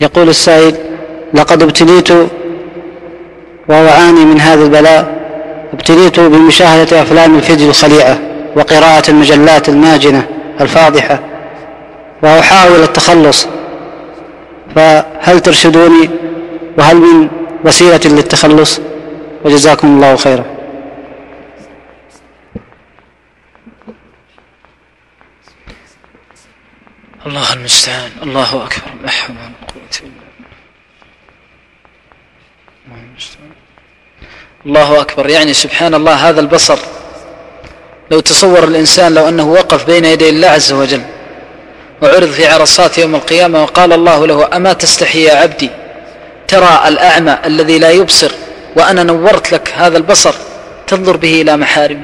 يقول السائل: لقد ابتليت وهو أعاني من هذا البلاء، ابتليت بمشاهدة أفلام الفيديو الخليعة وقراءة المجلات الماجنة الفاضحة، وأحاول التخلص، فهل ترشدوني؟ وهل من وسيلة للتخلص؟ وجزاكم الله خيرا. الله المستعان. الله أكبر. لا حول ولا قوة إلا بالله. الله أكبر. يعني سبحان الله، هذا البصر لو تصور الإنسان لو أنه وقف بين يدي الله عز وجل وعرض في عرصات يوم القيامة وقال الله له: أما تستحي يا عبدي ترى الأعمى الذي لا يبصر وأنا نورت لك هذا البصر تنظر به إلى محارم.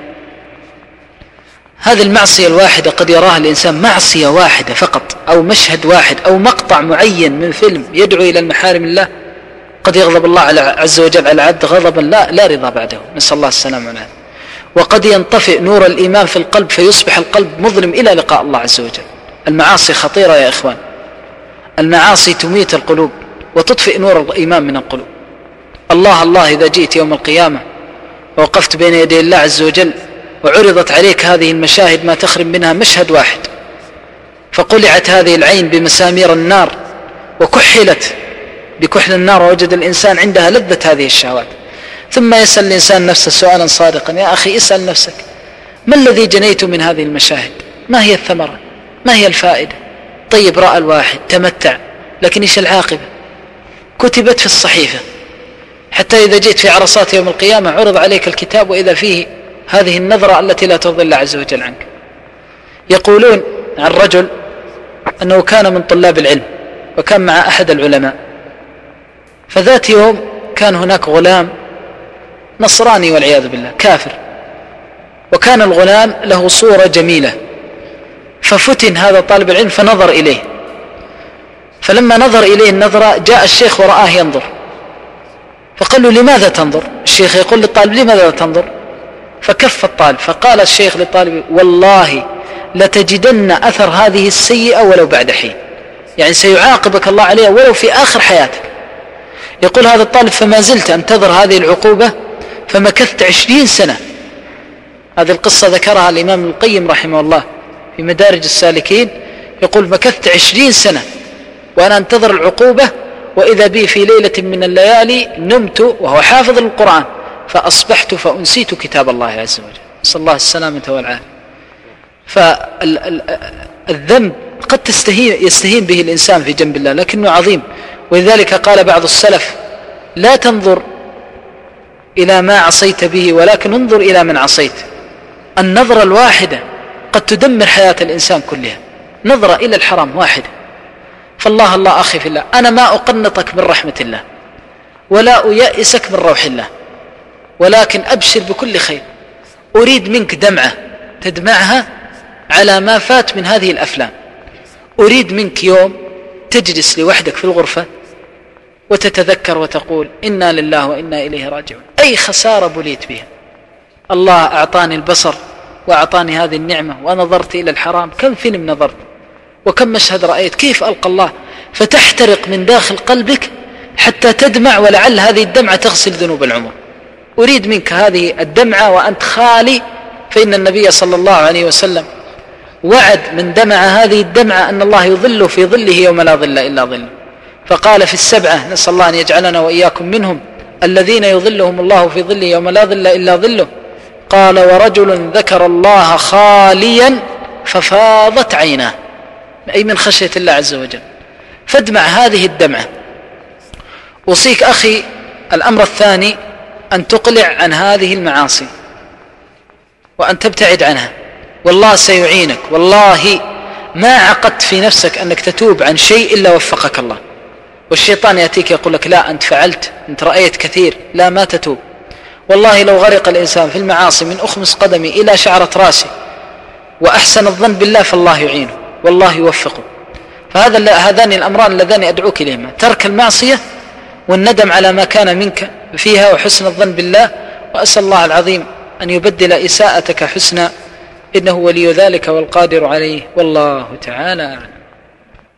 هذه المعصية الواحدة قد يراها الإنسان، معصية واحدة فقط أو مشهد واحد أو مقطع معين من فيلم يدعو إلى المحارم الله، قد يغضب الله عز وجل على العبد غضبا لا رضا بعده، نسأل الله السلامة والعافية. وقد ينطفئ نور الإيمان في القلب فيصبح القلب مظلم إلى لقاء الله عز وجل. المعاصي خطيرة يا إخوان، المعاصي تميت القلوب وتطفئ نور الإيمان من القلوب. الله إذا جئت يوم القيامة ووقفت بين يدي الله عز وجل وعرضت عليك هذه المشاهد ما تخرج منها مشهد واحد، فقلعت هذه العين بمسامير النار وكحلت بكحل النار، ووجد الإنسان عندها لذة هذه الشهوات، ثم يسأل الإنسان نفسه سؤالا صادقا: يا أخي اسأل نفسك، ما الذي جنيت من هذه المشاهد؟ ما هي الثمرة؟ ما هي الفائدة؟ طيب، رأى الواحد تمتع، لكن إيش العاقبة؟ كتبت في الصحيفة، حتى إذا جئت في عرصات يوم القيامة عرض عليك الكتاب وإذا فيه هذه النظرة التي لا ترضي الله عز وجل عنك. يقولون عن رجل أنه كان من طلاب العلم وكان مع أحد العلماء، فذات يوم كان هناك غلام نصراني والعياذ بالله كافر، وكان الغلام له صورة جميلة، ففتن هذا طالب العلم فنظر إليه، فلما نظر إليه النظرة جاء الشيخ ورآه ينظر، فقال له: لماذا تنظر؟ الشيخ يقول للطالب: لماذا تنظر؟ فكف الطالب، فقال الشيخ للطالب: والله لتجدن أثر هذه السيئة ولو بعد حين، يعني سيعاقبك الله عليها ولو في آخر حياتك. يقول هذا الطالب: فما زلت أنتظر هذه العقوبة فمكثت 20 سنة. هذه القصة ذكرها الإمام ابن القيم رحمه الله في مدارج السالكين، يقول: مكثت 20 سنة وأنا أنتظر العقوبة، وإذا بي في ليلة من الليالي نمت وهو حافظ القرآن فأصبحت فأنسيت كتاب الله عز وجل، نسأل الله السلامة والعافية. فالذنب قد يستهين به الإنسان في جنب الله، لكنه عظيم، ولذلك قال بعض السلف: لا تنظر إلى ما عصيت به ولكن انظر إلى من عصيت. النظرة الواحدة قد تدمر حياة الإنسان كلها، نظرة إلى الحرام واحدة. فالله أخي في الله، أنا ما أقنطك من رحمة الله ولا أيأسك من روح الله، ولكن أبشر بكل خير. أريد منك دمعة تدمعها على ما فات من هذه الأفلام. أريد منك يوم تجلس لوحدك في الغرفة وتتذكر وتقول: إنا لله وإنا إليه راجعون. أي خسارة بليت بها. الله أعطاني البصر وأعطاني هذه النعمة ونظرت إلى الحرام، كم فيلم نظرت وكم مشهد رأيت، كيف ألقى الله؟ فتحترق من داخل قلبك حتى تدمع، ولعل هذه الدمعة تغسل ذنوب العمر. أريد منك هذه الدمعة وأنت خالي، فإن النبي صلى الله عليه وسلم وعد من دمع هذه الدمعة أن الله يظل في ظله يوم لا ظل إلا ظله، فقال في السبعة، نسأل الله أن يجعلنا وإياكم منهم، الذين يظلهم الله في ظله يوم لا ظل إلا ظله، قال: ورجل ذكر الله خاليا ففاضت عيناه، أي من خشية الله عز وجل. فادمع هذه الدمعة. أوصيك أخي الأمر الثاني أن تقلع عن هذه المعاصي وأن تبتعد عنها، والله سيعينك. والله ما عقدت في نفسك أنك تتوب عن شيء إلا وفقك الله، والشيطان يأتيك يقول لك: لا أنت فعلت، أنت رأيت كثير، لا ما تتوب. والله لو غرق الإنسان في المعاصي من أخمص قدمي إلى شعرة راسي وأحسن الظن بالله فالله يعينه والله يوفقه. هذان الأمران اللذان أدعوك إليهما: ترك المعصية والندم على ما كان منك فيها وحسن الظن بالله. وأسأل الله العظيم أن يبدل إساءتك حسنا، إنه ولي ذلك والقادر عليه، والله تعالى أعلم.